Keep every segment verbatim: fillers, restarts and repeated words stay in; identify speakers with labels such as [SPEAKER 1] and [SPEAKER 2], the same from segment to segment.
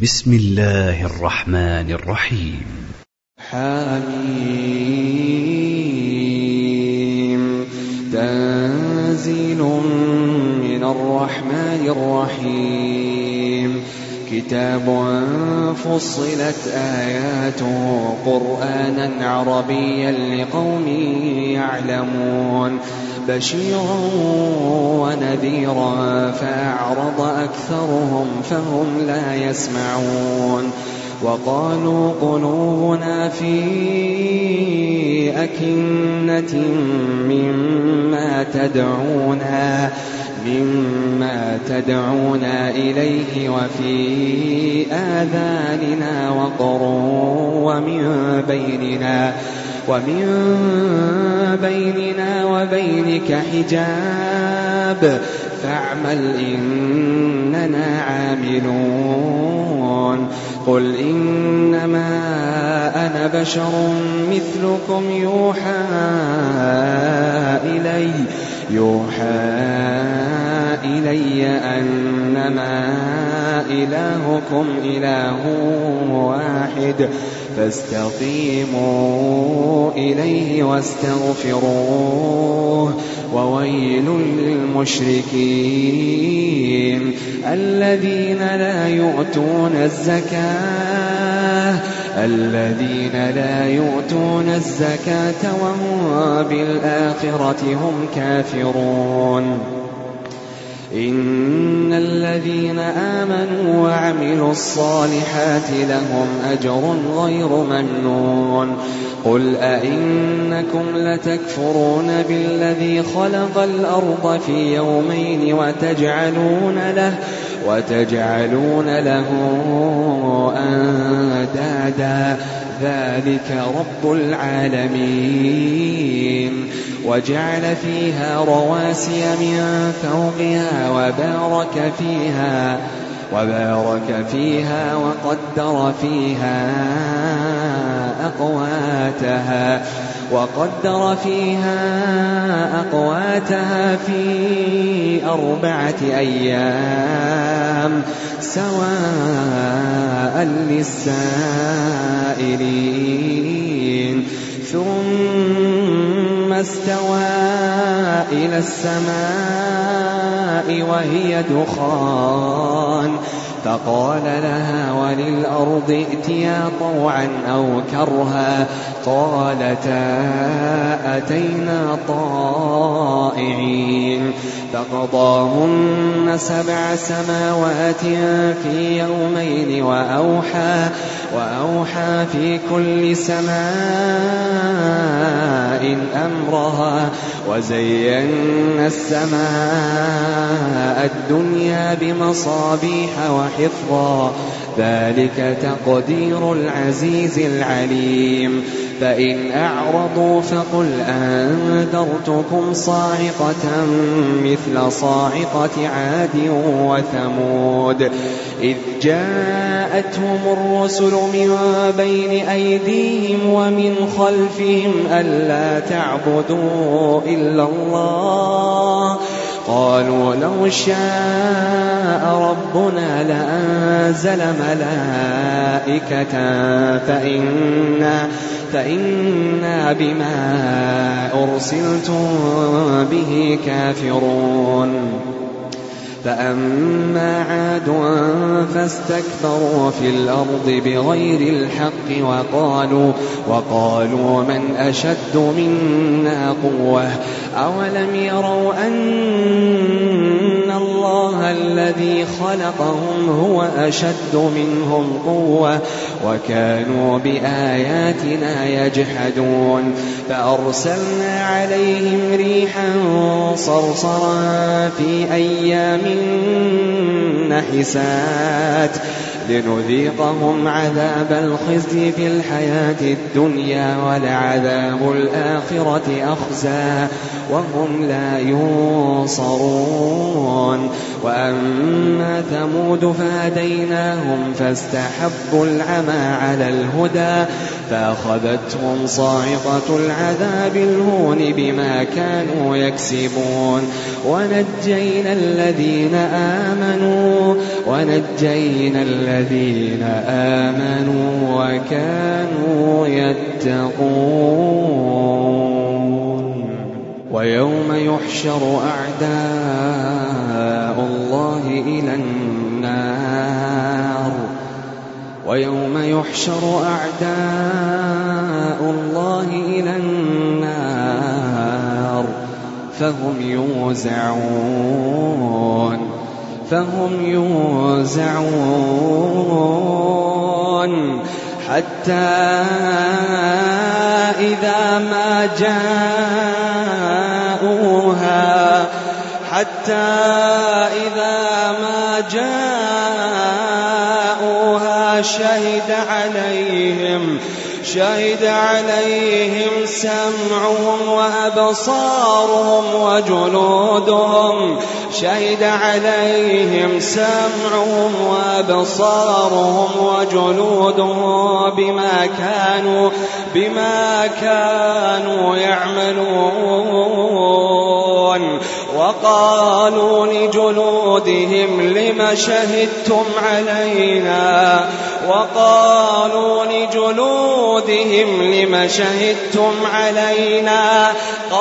[SPEAKER 1] بسم الله الرحمن الرحيم.
[SPEAKER 2] حميم. تنزيل من الرحمن الرحيم. كتاب فصلت آياته قرآنا عربيا لقوم يعلمون بشيرا ونذيرا فأعرض أكثرهم فهم لا يسمعون. وقالوا قلوبنا في أكنة مما تدعونا مما تدعونا إليه وفي آذاننا وقر ومن بيننا ومن بيننا وبينك حجاب فاعمل إننا عاملون. قل إنما أنا بشر مثلكم يوحى إلي يوحى إلي أنما إلهكم إله واحد فاستقيموا إليه واستغفروه. وويل للمشركين الذين لا يؤتون الزكاة الذين لا يؤتون الزكاة وهم بالآخرة هم كافرون. إن الذين آمنوا وعملوا الصالحات لهم أجر غير ممنون. قل أئنكم لتكفرون بالذي خلق الأرض في يومين وتجعلون له وتجعلون له أندادا ذلك رب العالمين. وجعل فيها رواسي من فوقها وبارك فيها وبارك فيها وقدر فيها أقواتها وقدر فيها أقواتها في أربعة أيام سواء للسائلين. ثم استوى إلى السماء وهي دخان فقال لها وللأرض ائتيا طوعا أو كرها قالتا أتينا طائعين. فقضاهن سبع سماوات في يومين وأوحى وأوحى في كل سماء أمرها وزينا السماء الدنيا بمصابيح وحفظا ذلك تقدير العزيز العليم. فإن أعرضوا فقل أنذرتكم صاعقة مثل صاعقة عاد وثمود إذ جاءتهم الرسل من بين أيديهم ومن خلفهم ألا تعبدوا إلا الله قالوا لو شاء ربنا لأنزل ملائكة فإنا, فإنا بما أرسلتم به كافرون. فأما عاد فاستكبروا في الأرض بغير الحق وقالوا, وقالوا من أشد منا قوة أولم يروا أن الله الذي خلقهم هو أشد منهم قوة وكانوا بآياتنا يجحدون. فأرسلنا عليهم ريحا صرصرا في أيام نحسات لنذيقهم عذاب الخزي في الحياة الدنيا ولعذاب الآخرة أخزى وهم لا ينصرون. وأما ثمود فهديناهم فاستحبوا العمى على الهدى فأخذتهم صاعقة العذاب الهون بما كانوا يكسبون ونجينا الذين آمنوا ونجينا الذين آمنوا وكانوا يتقون ويوم يحشر أعداء الله إلى النار ويوم يحشر أعداء الله إلى النار فهم يوزعون فهم يوزعون حتى إذا ما جاءوها حتى إذا ما جاءوها شهد عليهم شهد عليهم سمعهم وأبصارهم وجلودهم شهد عليهم سمعهم وأبصارهم وجلودهم بما كانوا بما كانوا يعملون وقالوا لجلودهم لم شهدتم علينا وقالوا لجلودهم لم شهدتم علينا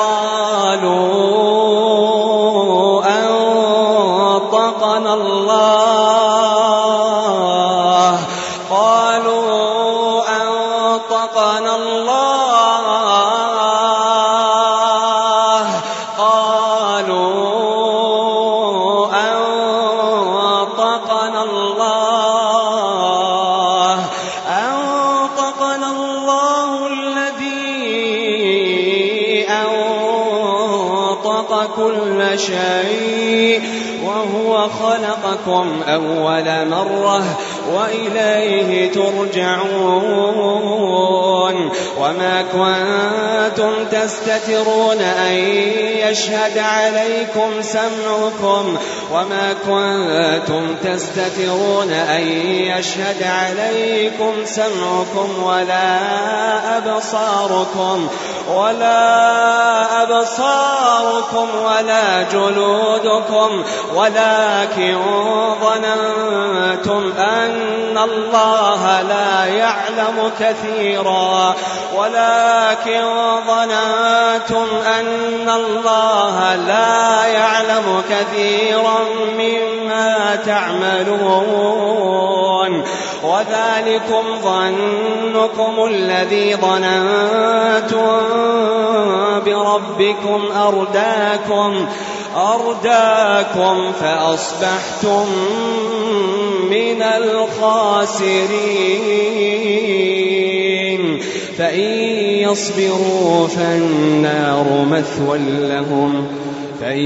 [SPEAKER 2] قالوا أنطقنا الله قالوا أنطقنا الله قالوا أنطقنا الله أنطقنا الله الذي أنطق كل شيء وهو خلقكم أول مرة وإليه ترجعون وما كنتم تستترون أن يشهد عليكم سمعكم وما كنتم تستترون أن يشهد عليكم سمعكم ولا أبصاركم ولا أبصاركم ولا جلودكم ولكن ظننتم أن الله لا يعلم كثيرا ولكن ظننتم أن الله لا يعلم كثيرا مما تعملون وذلكم ظنكم الذي ظننتم بربكم أرداكم أرداكم فأصبحتم من الخاسرين فإن يصبروا فالنار مثوى لهم فإن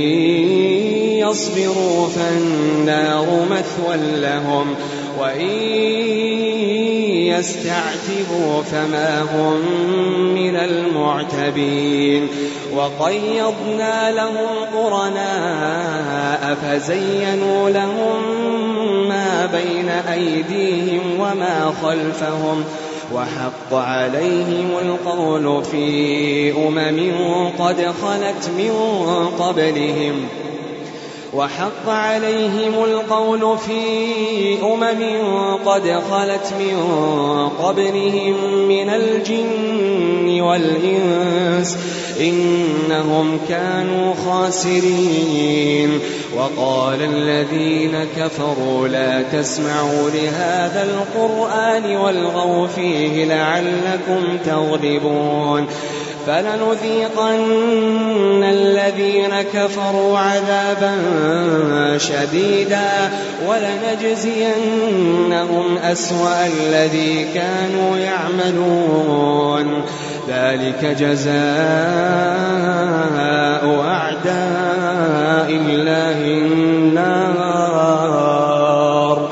[SPEAKER 2] يصبروا فالنار مثوى لهم وإن يستعتبوا فما هم من المعتبين وقيضنا لهم قرناء فزينوا لهم ما بين أيديهم وما خلفهم وحق عليهم القول في أمم قد خلت من قبلهم وحق عليهم القول في أمم قد خلت من قبلهم من الجن والإنس إنهم كانوا خاسرين وقال الذين كفروا لا تسمعوا لهذا القرآن والغوا فيه لعلكم تغلبون فلنذيقن الذين كفروا عذابا شديدا ولنجزينهم أسوأ الذي كانوا يعملون ذلك جزاء أعداء الله النار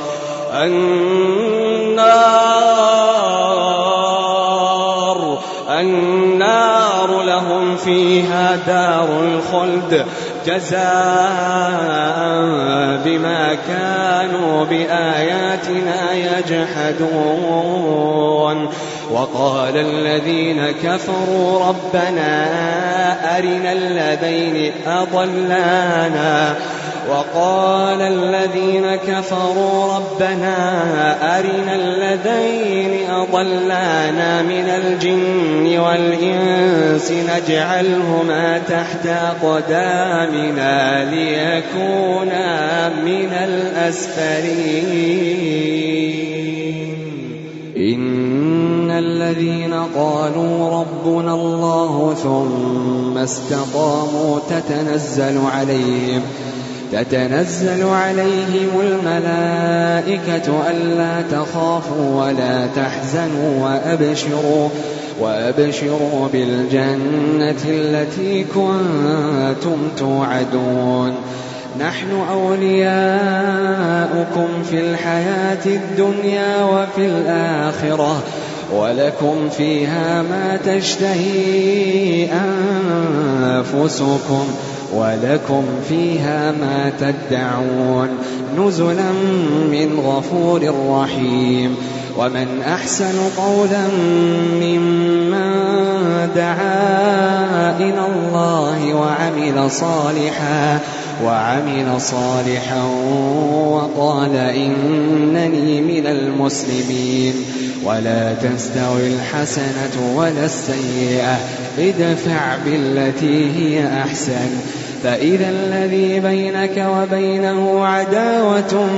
[SPEAKER 2] النار النار لهم فيها دار الخلد جزاء بما كانوا بآياتنا يجحدون. وقال الذين كفروا ربنا أرنا الذين أضلانا وقال الذين كفروا ربنا أرنا الذين أضلانا من الجن والإنس نجعلهما تحت أقدامنا ليكونا من الأسفلين. إن الذين قالوا ربنا الله ثم استقاموا تتنزل عليهم تتنزل عليهم الملائكة ألا تخافوا ولا تحزنوا وأبشروا وأبشروا بالجنة التي كنتم توعدون. نحن أولياؤكم في الحياة الدنيا وفي الآخرة ولكم فيها ما تشتهي أنفسكم ولكم فيها ما تدعون نزلا من غفور رحيم. ومن أحسن قولا ممن دعا إلى الله وعمل صالحا وعمل صالحا وقال إنني من المسلمين. ولا تستوي الحسنة ولا السيئة ادفع بالتي هي أحسن فإذا الذي بينك وبينه عداوة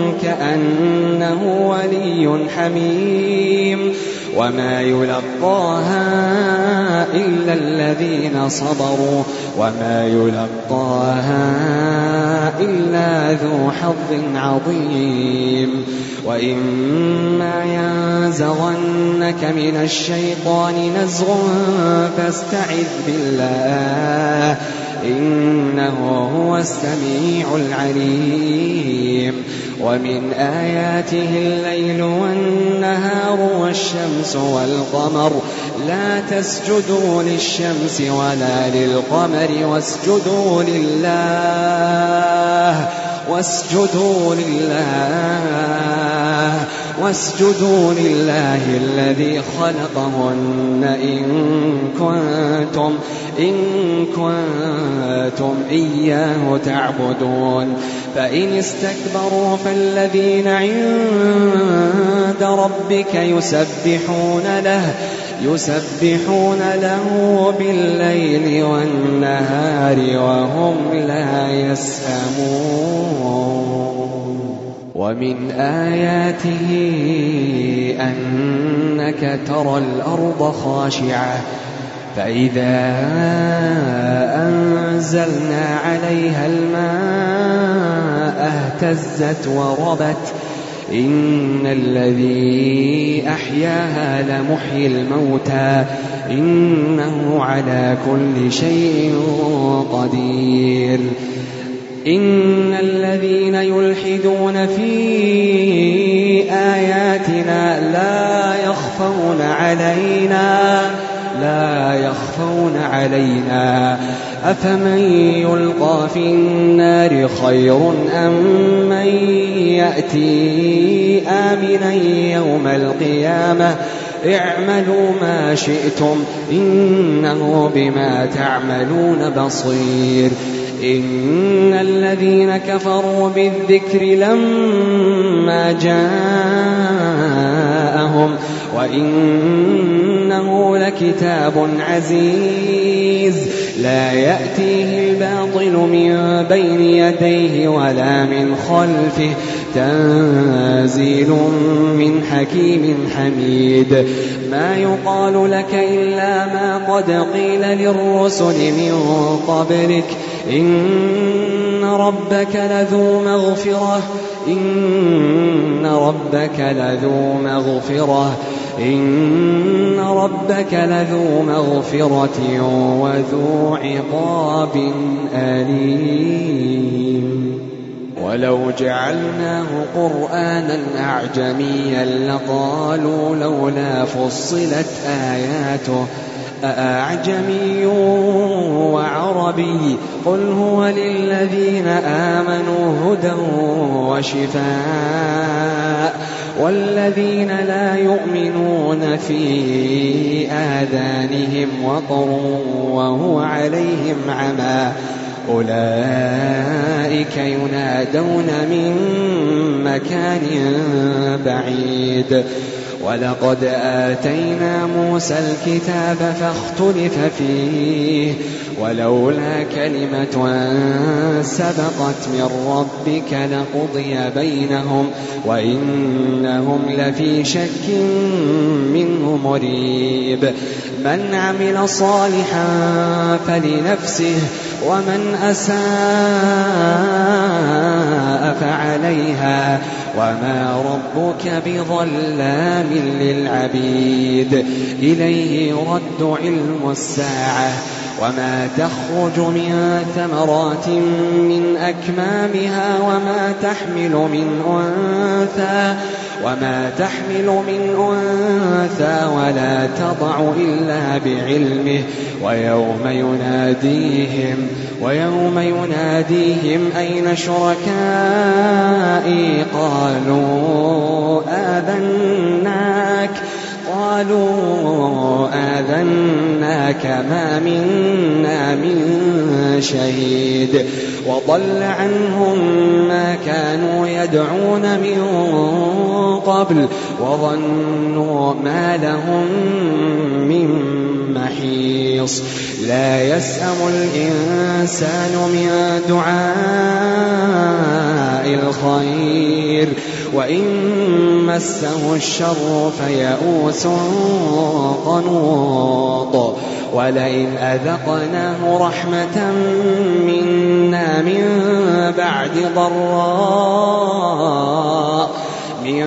[SPEAKER 2] كأنه ولي حميم. وما يلقاها إلا الذين صبروا وما يلقاها إلا ذو حظ عظيم. وإما ينزغنك من الشيطان نزغ فاستعذ بالله إنه هو السميع العليم. ومن آياته الليل والنهار والشمس والقمر لا تسجدوا للشمس ولا للقمر واسجدوا لله واسجدوا لله واسجدوا لله الذي خلقهن إن كنتم إن كنتم إياه تعبدون. فإن استكبروا فالذين عند ربك يسبحون له يسبحون له بالليل والنهار وهم لا يسأمون. ومن آياته أنك ترى الأرض خاشعة فإذا أنزلنا عليها الماء اهتزت وربت إن الذي أحياها لمحيي الموتى إنه على كل شيء قدير. إن الذين يلحدون في آياتنا لا يخفون علينا لا يخفون علينا أفمن يلقى في النار خير أم من يأتي آمنا يوم القيامة اعملوا ما شئتم إنه بما تعملون بصير. إن الذين كفروا بالذكر لما جاءهم وإنه لكتاب عزيز لا يأتيه الباطل من بين يديه ولا من خلفه تنزيل من حكيم حميد. ما يقال لك إلا ما قد قيل للرسل من قبلك إن ربك لذو مغفرة إن ربك لذو مغفرة إن ربك لذو مغفرة وذو عقاب أليم. ولو جعلناه قرآنا أعجميا لقالوا لولا فصلت آياته أأعجمي وعربي قل هو للذين آمنوا هدى وشفاء والذين لا يؤمنون في آذانهم وقر وهو عليهم عمى أولئك ينادون من مكان بعيد ولقد آتينا موسى الكتاب فاختلف فيه ولولا كلمة سبقت من ربك لقضي بينهم وإنهم لفي شك منه مريب من عمل صالحا فلنفسه ومن أساء فعليها وما ربك بظلام للعبيد إليه يرد علم الساعة وما تخرج من ثمرات من أكمامها وما تحمل من أنثى وما تحمل من أنثى ولا تضع إلا بعلمه ويوم يناديهم ويوم يناديهم أين شركائي قالوا آذناك قالوا آذناك ما منا من شهيد وضل عنهم ما كانوا يدعون من قبل وظنوا ما لهم من محيص لا يسأم الإنسان من دعاء الخير وإن مسه الشر فيئوس قنوط ولئن أذقناه رحمة منا من بعد ضراء من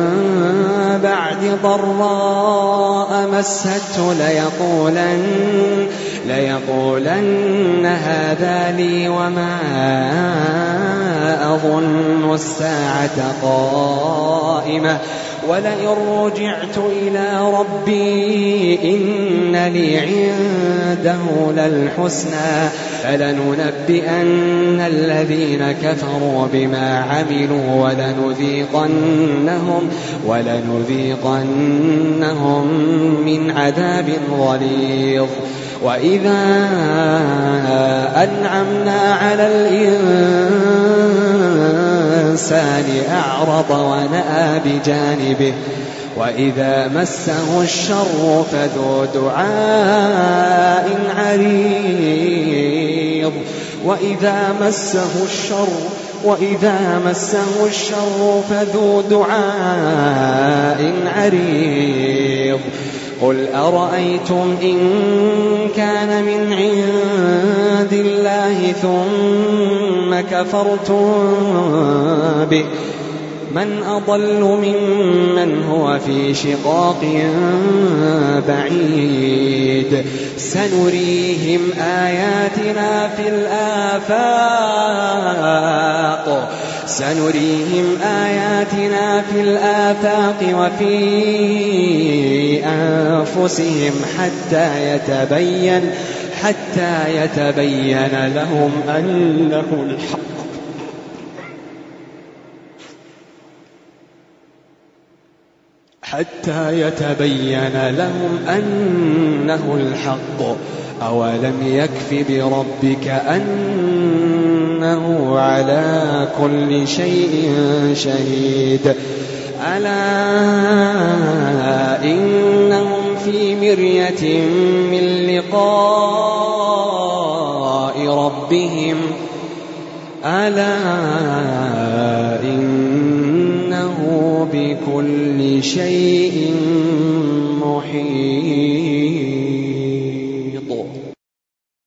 [SPEAKER 2] بعد ضراء مسته ليقولن ليقولن هذا لي وما أظن الساعة قائمة ولئن رجعت إلى ربي إن لي عنده للحسنى فلننبئن الذين كفروا بما عملوا ولنذيقنهم ولنذيقنهم من عذاب غليظ وإذا أنعمنا على الإنسان أعرض ونأى بجانبه وإذا مسه الشر فذو دعاء عريض وإذا مسه الشر وإذا مسه الشر فذو دعاء عريض قل أرأيتم إن كان من عند الله ثم كفرتم به من أضل ممن هو في شقاق بعيد سنريهم آياتنا في الآفاق سنريهم آياتنا في الآفاق وفي أنفسهم حتى يتبين حتى يتبين لهم أنه الحق حتى يتبين لهم أنه الحق أولم يكف بربك أنه على كل شيء شهيد ألا إنهم في مرية من لقاء ربهم ألا إنه بكل شيء محيط.